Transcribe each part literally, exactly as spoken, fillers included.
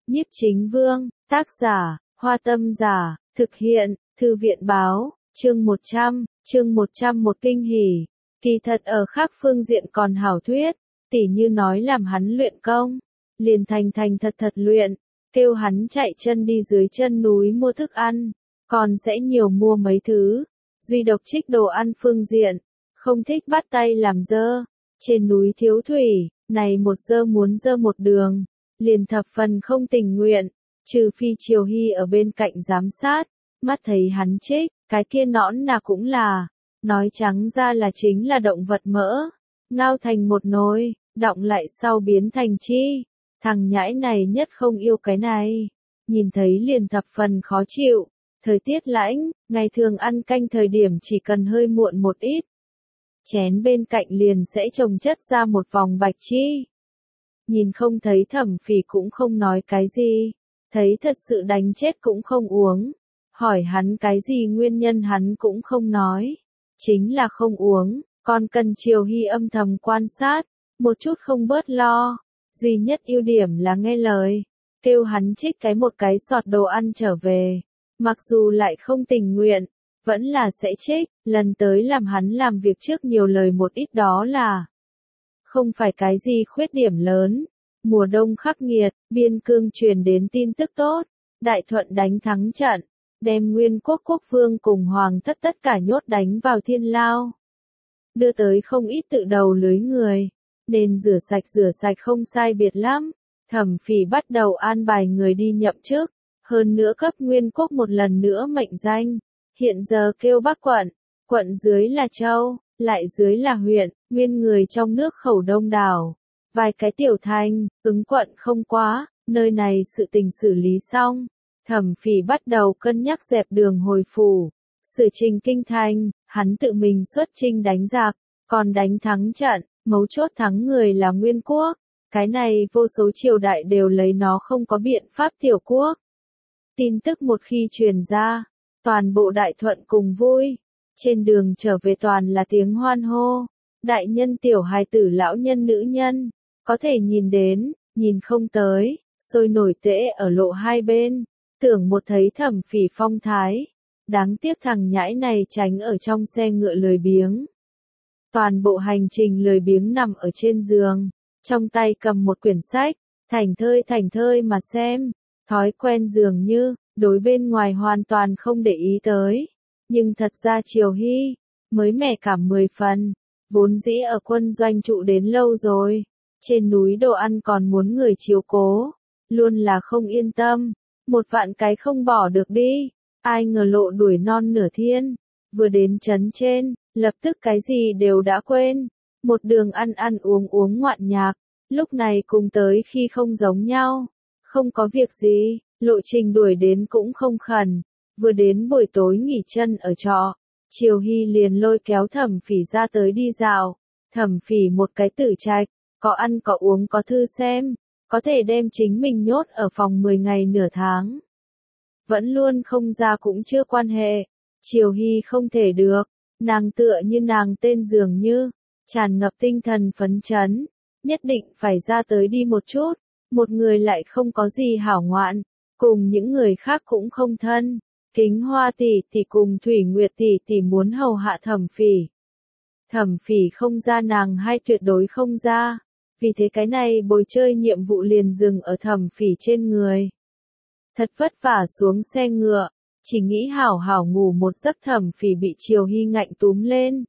Nhiếp Chính Vương, tác giả, Hoa Tâm Giả, thực hiện, Thư viện Báo, chương một trăm, chương một trăm một kinh hỉ. Kỳ thật ở khác phương diện còn hảo thuyết, tỉ như nói làm hắn luyện công, liền thành thành thật thật luyện, kêu hắn chạy chân đi dưới chân núi mua thức ăn, còn sẽ nhiều mua mấy thứ, duy độc trích đồ ăn phương diện, không thích bắt tay làm dơ, trên núi thiếu thủy, này một dơ muốn dơ một đường, liền thập phần không tình nguyện, trừ phi Triều Hy ở bên cạnh giám sát, mắt thấy hắn trích, cái kia nõn nà cũng là, nói trắng ra là chính là động vật mỡ, ngao thành một nồi, đọng lại sau biến thành chi, thằng nhãi này nhất không yêu cái này, nhìn thấy liền thập phần khó chịu, thời tiết lạnh, ngày thường ăn canh thời điểm chỉ cần hơi muộn một ít, chén bên cạnh liền sẽ chồng chất ra một vòng bạch chi. Nhìn không thấy Thẩm Phỉ cũng không nói cái gì, thấy thật sự đánh chết cũng không uống, hỏi hắn cái gì nguyên nhân hắn cũng không nói, chính là không uống, còn cần Triều Hy âm thầm quan sát, một chút không bớt lo, duy nhất ưu điểm là nghe lời, kêu hắn trích cái một cái sọt đồ ăn trở về, mặc dù lại không tình nguyện, vẫn là sẽ trích, lần tới làm hắn làm việc trước nhiều lời một ít đó là không phải cái gì khuyết điểm lớn. Mùa đông khắc nghiệt, biên cương truyền đến tin tức tốt, Đại Thuận đánh thắng trận, đem Nguyên Quốc quốc vương cùng hoàng thất tất cả nhốt đánh vào thiên lao. Đưa tới không ít tự đầu lưới người, nên rửa sạch rửa sạch không sai biệt lắm. Thẩm Phỉ bắt đầu an bài người đi nhậm chức, hơn nữa cấp Nguyên Quốc một lần nữa mệnh danh, hiện giờ kêu Bắc quận, quận dưới là châu, lại dưới là huyện, nguyên người trong nước khẩu đông đảo. Vài cái tiểu thành, ứng quận không quá, nơi này sự tình xử lý xong. Thẩm Phỉ bắt đầu cân nhắc dẹp đường hồi phủ, xử trình kinh thành, hắn tự mình xuất chinh đánh giặc, còn đánh thắng trận, mấu chốt thắng người là Nguyên Quốc. Cái này vô số triều đại đều lấy nó không có biện pháp tiểu quốc. Tin tức một khi truyền ra, toàn bộ Đại Thuận cùng vui, trên đường trở về toàn là tiếng hoan hô, đại nhân tiểu hài tử lão nhân nữ nhân. Có thể nhìn đến, nhìn không tới, sôi nổi tễ ở lộ hai bên, tưởng một thấy Thẩm Phỉ phong thái. Đáng tiếc thằng nhãi này tránh ở trong xe ngựa lười biếng. Toàn bộ hành trình lười biếng nằm ở trên giường, trong tay cầm một quyển sách, thảnh thơi thảnh thơi mà xem, thói quen dường như, đối bên ngoài hoàn toàn không để ý tới. Nhưng thật ra Triều Hy, mới mẻ cảm mười phần, vốn dĩ ở quân doanh trụ đến lâu rồi. Trên núi đồ ăn còn muốn người chiếu cố, luôn là không yên tâm, một vạn cái không bỏ được đi, ai ngờ lộ đuổi non nửa thiên, vừa đến trấn trên, lập tức cái gì đều đã quên, một đường ăn ăn uống uống ngoạn nhạc, lúc này cùng tới khi không giống nhau, không có việc gì, lộ trình đuổi đến cũng không khẩn, vừa đến buổi tối nghỉ chân ở trọ, Triều Hy liền lôi kéo Thẩm Phỉ ra tới đi dạo, Thẩm Phỉ một cái tử trạch. Có ăn có uống có thư xem, có thể đem chính mình nhốt ở phòng mười ngày nửa tháng. Vẫn luôn không ra cũng chưa quan hệ, Triều Hy không thể được, nàng tựa như nàng tên dường như, tràn ngập tinh thần phấn chấn, nhất định phải ra tới đi một chút, một người lại không có gì hảo ngoạn, cùng những người khác cũng không thân, Kính Hoa tỷ tỷ cùng Thủy Nguyệt tỷ tỷ muốn hầu hạ Thẩm Phỉ. Thẩm Phỉ không ra nàng hai tuyệt đối không ra. Vì thế cái này bồi chơi nhiệm vụ liền dừng ở Thẩm Phỉ trên người. Thật vất vả xuống xe ngựa, chỉ nghĩ hảo hảo ngủ một giấc Thẩm Phỉ bị Triều Hy ngạnh túm lên.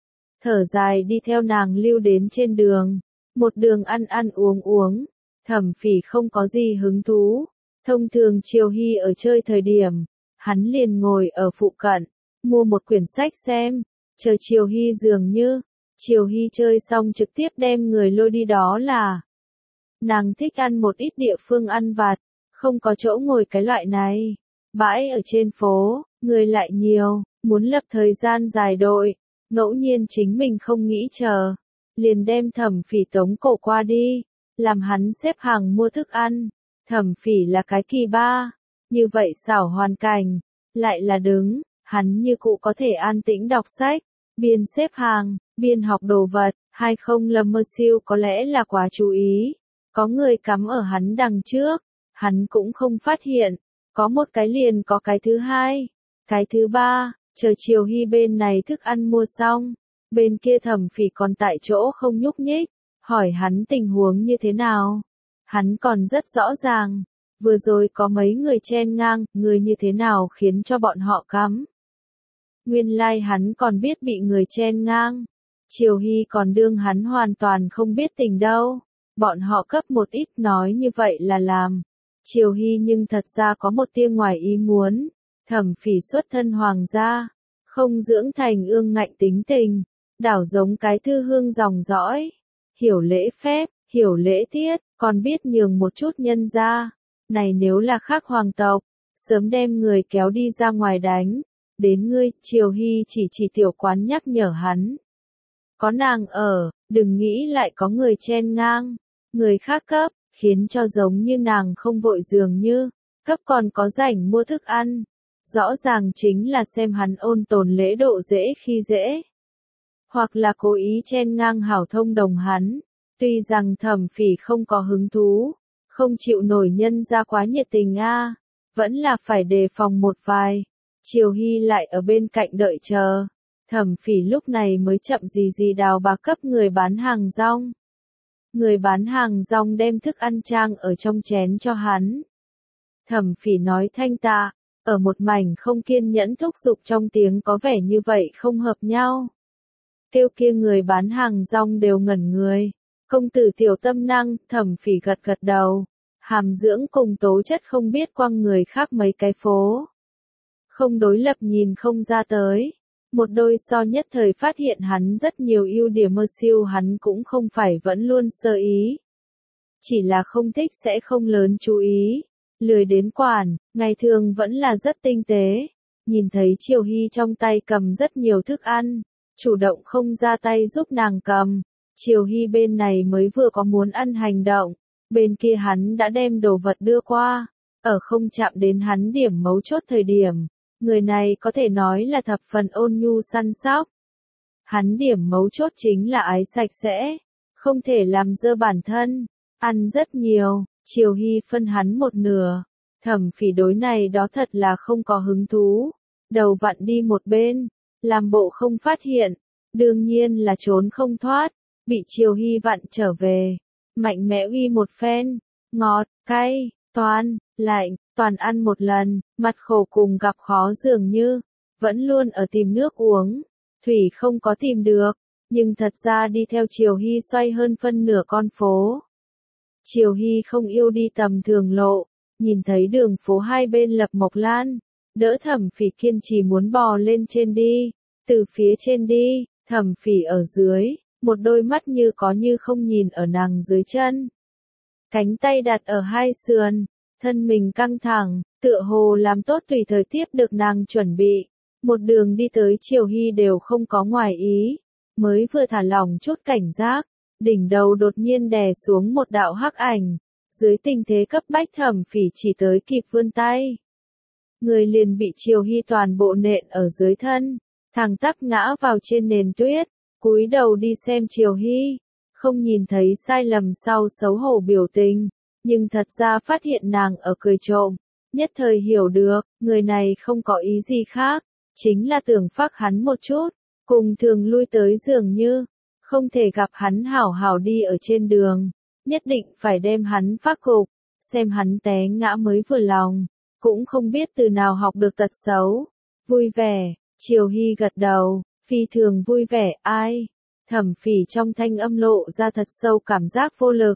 Thở dài đi theo nàng lưu đến trên đường, một đường ăn ăn uống uống, Thẩm Phỉ không có gì hứng thú. Thông thường Triều Hy ở chơi thời điểm, hắn liền ngồi ở phụ cận, mua một quyển sách xem, chờ Triều Hy dường như. Triều Hy chơi xong trực tiếp đem người lôi đi đó là. Nàng thích ăn một ít địa phương ăn vặt, không có chỗ ngồi cái loại này. Bãi ở trên phố, người lại nhiều, muốn lập thời gian dài đội, ngẫu nhiên chính mình không nghĩ chờ. Liền đem Thẩm Phỉ tống cổ qua đi, làm hắn xếp hàng mua thức ăn. Thẩm Phỉ là cái kỳ ba, như vậy xảo hoàn cảnh, lại là đứng, hắn như cụ có thể an tĩnh đọc sách, biên xếp hàng. Biên học đồ vật, hay không Lâm Mơ Siêu có lẽ là quá chú ý. Có người cắm ở hắn đằng trước, hắn cũng không phát hiện. Có một cái liền có cái thứ hai, cái thứ ba, chờ Triều Hy bên này thức ăn mua xong, bên kia Thẩm Phỉ còn tại chỗ không nhúc nhích, hỏi hắn tình huống như thế nào. Hắn còn rất rõ ràng, vừa rồi có mấy người chen ngang, người như thế nào khiến cho bọn họ cắm. Nguyên lai like hắn còn biết bị người chen ngang. Triều Hy còn đương hắn hoàn toàn không biết tình đâu. Bọn họ cấp một ít nói như vậy là làm. Triều Hy nhưng thật ra có một tia ngoài ý muốn. Thẩm Phỉ xuất thân hoàng gia, không dưỡng thành ương ngạnh tính tình, đảo giống cái thư hương dòng dõi. Hiểu lễ phép, hiểu lễ tiết, còn biết nhường một chút nhân gia. Này nếu là khác hoàng tộc, sớm đem người kéo đi ra ngoài đánh. Đến ngươi, Triều Hy chỉ chỉ tiểu quán nhắc nhở hắn. Có nàng ở, đừng nghĩ lại có người chen ngang. Người khác cấp, khiến cho giống như nàng không vội dường như, cấp còn có rảnh mua thức ăn. Rõ ràng chính là xem hắn ôn tồn lễ độ dễ khi dễ. Hoặc là cố ý chen ngang hảo thông đồng hắn. Tuy rằng Thẩm Phỉ không có hứng thú, không chịu nổi nhân ra quá nhiệt tình a, vẫn là phải đề phòng một vài. Triều Hy lại ở bên cạnh đợi chờ. Thẩm Phỉ lúc này mới chậm gì gì đào bạc cấp người bán hàng rong. Người bán hàng rong đem thức ăn trang ở trong chén cho hắn. Thẩm Phỉ nói thanh tạ, ở một mảnh không kiên nhẫn thúc giục trong tiếng có vẻ như vậy không hợp nhau. Kêu kia người bán hàng rong đều ngẩn người. Công tử tiểu tâm năng, Thẩm Phỉ gật gật đầu. Hàm dưỡng cùng tố chất không biết quăng người khác mấy cái phố. Không đối lập nhìn không ra tới. Một đôi so nhất thời phát hiện hắn rất nhiều ưu điểm mơ siêu hắn cũng không phải vẫn luôn sơ ý. Chỉ là không thích sẽ không lớn chú ý. Lười đến quản, ngày thường vẫn là rất tinh tế. Nhìn thấy Triều Hy trong tay cầm rất nhiều thức ăn. Chủ động không ra tay giúp nàng cầm. Triều Hy bên này mới vừa có muốn ăn hành động. Bên kia hắn đã đem đồ vật đưa qua. Ở không chạm đến hắn điểm mấu chốt thời điểm. Người này có thể nói là thập phần ôn nhu săn sóc. Hắn điểm mấu chốt chính là ái sạch sẽ. Không thể làm dơ bản thân. Ăn rất nhiều. Triều Hy phân hắn một nửa. Thẩm Phỉ đối này đó thật là không có hứng thú. Đầu vặn đi một bên. Làm bộ không phát hiện. Đương nhiên là trốn không thoát. Bị Triều Hy vặn trở về. Mạnh mẽ uy một phen. Ngọt, cay, toan, lạnh, toàn ăn một lần. Mặt khổ cùng gặp khó dường như. Vẫn luôn ở tìm nước uống. Thủy không có tìm được. Nhưng thật ra đi theo Triều Hy xoay hơn phân nửa con phố. Triều Hy không yêu đi tầm thường lộ. Nhìn thấy đường phố hai bên lập mộc lan. Đỡ Thẩm Phỉ kiên trì muốn bò lên trên đi. Từ phía trên đi, Thẩm Phỉ ở dưới. Một đôi mắt như có như không nhìn ở nàng dưới chân. Cánh tay đặt ở hai sườn. Thân mình căng thẳng, tựa hồ làm tốt tùy thời tiếp được nàng chuẩn bị. Một đường đi tới Triều Hy đều không có ngoài ý. Mới vừa thả lỏng chút cảnh giác. Đỉnh đầu đột nhiên đè xuống một đạo hắc ảnh. Dưới tình thế cấp bách Thẩm Phỉ chỉ tới kịp vươn tay. Người liền bị Triều Hy toàn bộ nện ở dưới thân. Thẳng tắp ngã vào trên nền tuyết. Cúi đầu đi xem Triều Hy. Không nhìn thấy sai lầm sau xấu hổ biểu tình. Nhưng thật ra phát hiện nàng ở cười trộm. Nhất thời hiểu được, người này không có ý gì khác. Chính là tưởng phác hắn một chút. Cùng thường lui tới dường như. Không thể gặp hắn hảo hảo đi ở trên đường. Nhất định phải đem hắn phác cục. Xem hắn té ngã mới vừa lòng. Cũng không biết từ nào học được tật xấu. Vui vẻ, Triều Hy gật đầu. Phi thường vui vẻ, ai? Thẩm Phỉ trong thanh âm lộ ra thật sâu cảm giác vô lực.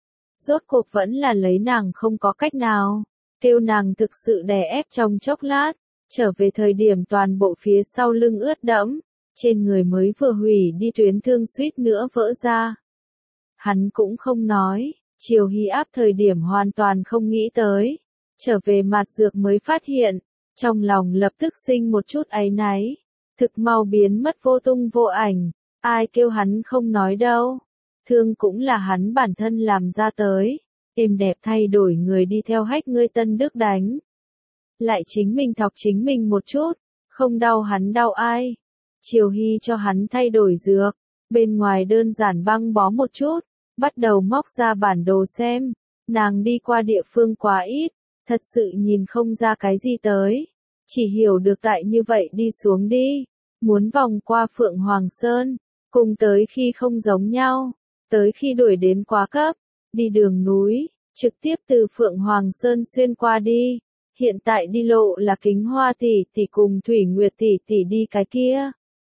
Rốt cuộc vẫn là lấy nàng không có cách nào. Kêu nàng thực sự đè ép trong chốc lát. Trở về thời điểm toàn bộ phía sau lưng ướt đẫm. Trên người mới vừa hủy đi tuyến thương suýt nữa vỡ ra. Hắn cũng không nói. Triều Hy áp thời điểm hoàn toàn không nghĩ tới. Trở về mặt dược mới phát hiện. Trong lòng lập tức sinh một chút áy náy. Thực mau biến mất vô tung vô ảnh. Ai kêu hắn không nói đâu. Thương cũng là hắn bản thân làm ra tới. Êm đẹp thay đổi người đi theo hách ngươi tân đức đánh. Lại chính mình thọc chính mình một chút. Không đau hắn đau ai. Triều Hy cho hắn thay đổi dược. Bên ngoài đơn giản băng bó một chút. Bắt đầu móc ra bản đồ xem. Nàng đi qua địa phương quá ít, thật sự nhìn không ra cái gì tới. Chỉ hiểu được tại như vậy đi xuống đi, muốn vòng qua Phượng Hoàng Sơn, cùng tới khi không giống nhau, tới khi đuổi đến quá cấp, đi đường núi, trực tiếp từ Phượng Hoàng Sơn xuyên qua đi. Hiện tại đi lộ là Kính Hoa tỷ tỷ cùng Thủy Nguyệt tỷ tỷ đi cái kia.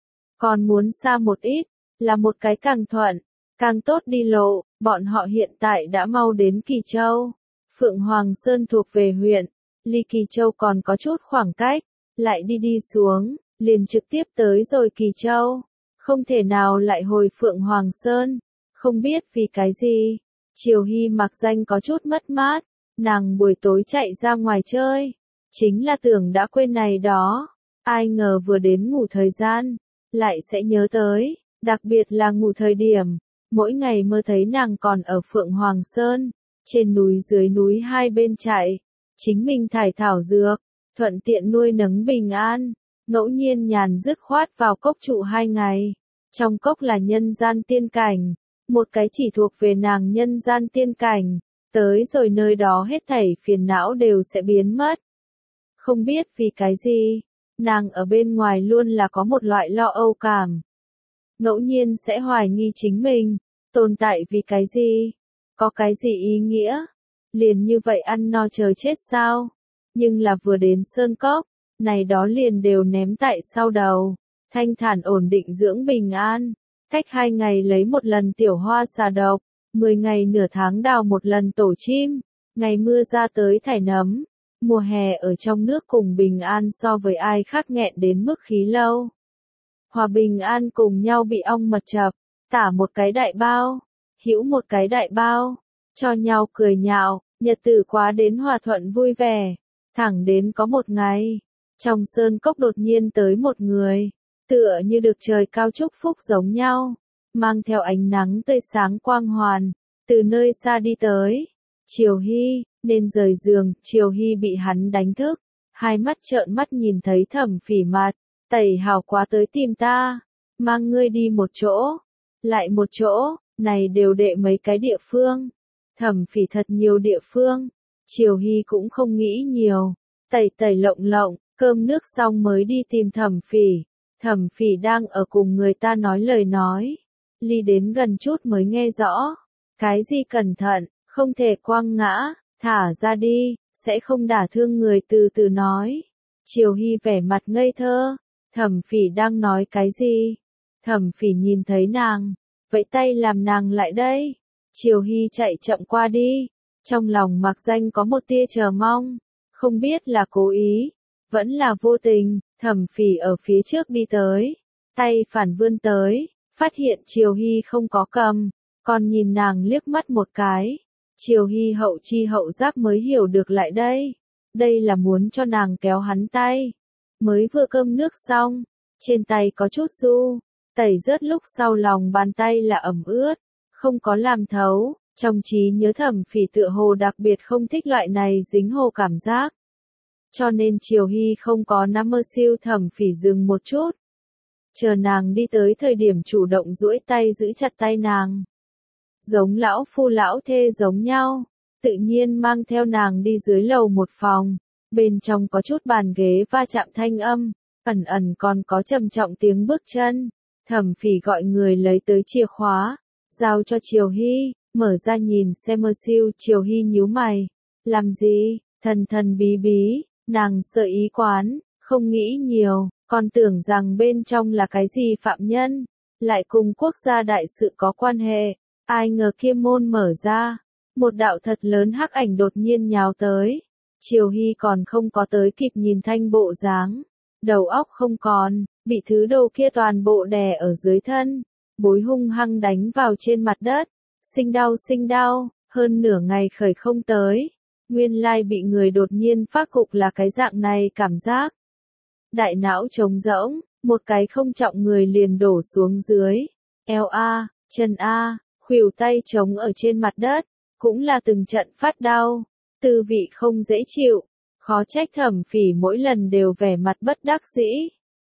Còn muốn xa một ít, là một cái càng thuận, càng tốt đi lộ, bọn họ hiện tại đã mau đến Kỳ Châu. Phượng Hoàng Sơn thuộc về huyện, ly Kỳ Châu còn có chút khoảng cách, lại đi đi xuống, liền trực tiếp tới rồi Kỳ Châu. Không thể nào lại hồi Phượng Hoàng Sơn, không biết vì cái gì. Triều Hy mặc danh có chút mất mát, nàng buổi tối chạy ra ngoài chơi, chính là tưởng đã quên này đó, ai ngờ vừa đến ngủ thời gian, lại sẽ nhớ tới, đặc biệt là ngủ thời điểm, mỗi ngày mơ thấy nàng còn ở Phượng Hoàng Sơn, trên núi dưới núi hai bên chạy, chính mình thải thảo dược, thuận tiện nuôi nấng bình an, ngẫu nhiên nhàn dứt khoát vào cốc trụ hai ngày, trong cốc là nhân gian tiên cảnh, một cái chỉ thuộc về nàng nhân gian tiên cảnh, tới rồi nơi đó hết thảy phiền não đều sẽ biến mất. Không biết vì cái gì, nàng ở bên ngoài luôn là có một loại lo âu cảm. Ngẫu nhiên sẽ hoài nghi chính mình, tồn tại vì cái gì, có cái gì ý nghĩa, liền như vậy ăn no chờ chết sao, nhưng là vừa đến sơn cốc, này đó liền đều ném tại sau đầu, thanh thản ổn định dưỡng bình an, cách hai ngày lấy một lần tiểu hoa xà độc, mười ngày nửa tháng đào một lần tổ chim, ngày mưa ra tới thải nấm, mùa hè ở trong nước cùng bình an so với ai khác nghẹn đến mức khí lâu. Hòa bình an cùng nhau bị ong mật chập, tả một cái đại bao, hữu một cái đại bao, cho nhau cười nhạo, nhật tử quá đến hòa thuận vui vẻ, thẳng đến có một ngày, trong sơn cốc đột nhiên tới một người, tựa như được trời cao chúc phúc giống nhau, mang theo ánh nắng tươi sáng quang hoàn, từ nơi xa đi tới. Triều Hy, nên rời giường, Triều Hy bị hắn đánh thức, hai mắt trợn mắt nhìn thấy Thẩm Phỉ mặt, tẩy hào quá tới tìm ta, mang ngươi đi một chỗ, lại một chỗ, này đều đệ mấy cái địa phương. Thẩm Phỉ thật nhiều địa phương, Triều Hy cũng không nghĩ nhiều, tẩy tẩy lộng lộng, cơm nước xong mới đi tìm Thẩm Phỉ. Thẩm Phỉ đang ở cùng người ta nói lời nói, ly đến gần chút mới nghe rõ, cái gì cẩn thận, không thể quăng ngã, thả ra đi, sẽ không đả thương người, từ từ nói. Triều Hy vẻ mặt ngây thơ, Thẩm Phỉ đang nói cái gì? Thẩm Phỉ nhìn thấy nàng, vẫy tay làm nàng lại đây. Triều Hy chạy chậm qua đi, trong lòng mặc danh có một tia chờ mong, không biết là cố ý, vẫn là vô tình. Thẩm Phỉ ở phía trước đi tới, tay phản vươn tới, phát hiện Triều Hy không có cầm, còn nhìn nàng liếc mắt một cái. Triều Hy hậu chi hậu giác mới hiểu được lại đây, đây là muốn cho nàng kéo hắn tay. Mới vừa cơm nước xong, trên tay có chút du, tẩy rớt lúc sau lòng bàn tay là ẩm ướt, không có làm thấu, trong trí nhớ Thẩm Phỉ tựa hồ đặc biệt không thích loại này dính hồ cảm giác. Cho nên Triều Hy không có nắm mơ siêu. Thẩm Phỉ dừng một chút, chờ nàng đi tới thời điểm chủ động duỗi tay giữ chặt tay nàng. Giống lão phu lão thê giống nhau, tự nhiên mang theo nàng đi dưới lầu một phòng, bên trong có chút bàn ghế va chạm thanh âm, ẩn ẩn còn có trầm trọng tiếng bước chân. Thẩm Phỉ gọi người lấy tới chìa khóa, giao cho Triều Hy, mở ra nhìn xem mơ siêu. Triều Hy nhíu mày, làm gì, thần thần bí bí, nàng sợ ý quán, không nghĩ nhiều, còn tưởng rằng bên trong là cái gì phạm nhân, lại cùng quốc gia đại sự có quan hệ. Ai ngờ kia môn mở ra, một đạo thật lớn hắc ảnh đột nhiên nhào tới. Triều Hy còn không có tới kịp nhìn thanh bộ dáng, đầu óc không còn, bị thứ đồ kia toàn bộ đè ở dưới thân, bối hung hăng đánh vào trên mặt đất, sinh đau sinh đau, hơn nửa ngày khởi không tới. Nguyên lai bị người đột nhiên phát cục là cái dạng này cảm giác. Đại não trống rỗng, một cái không trọng người liền đổ xuống dưới, eo a, chân a, khuỷu tay trống ở trên mặt đất, cũng là từng trận phát đau, tư vị không dễ chịu, khó trách Thẩm Phỉ mỗi lần đều vẻ mặt bất đắc dĩ.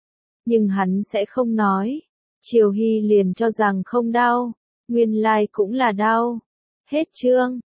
Nhưng hắn sẽ không nói, Triều Hy liền cho rằng không đau, nguyên lai cũng là đau. Hết chương.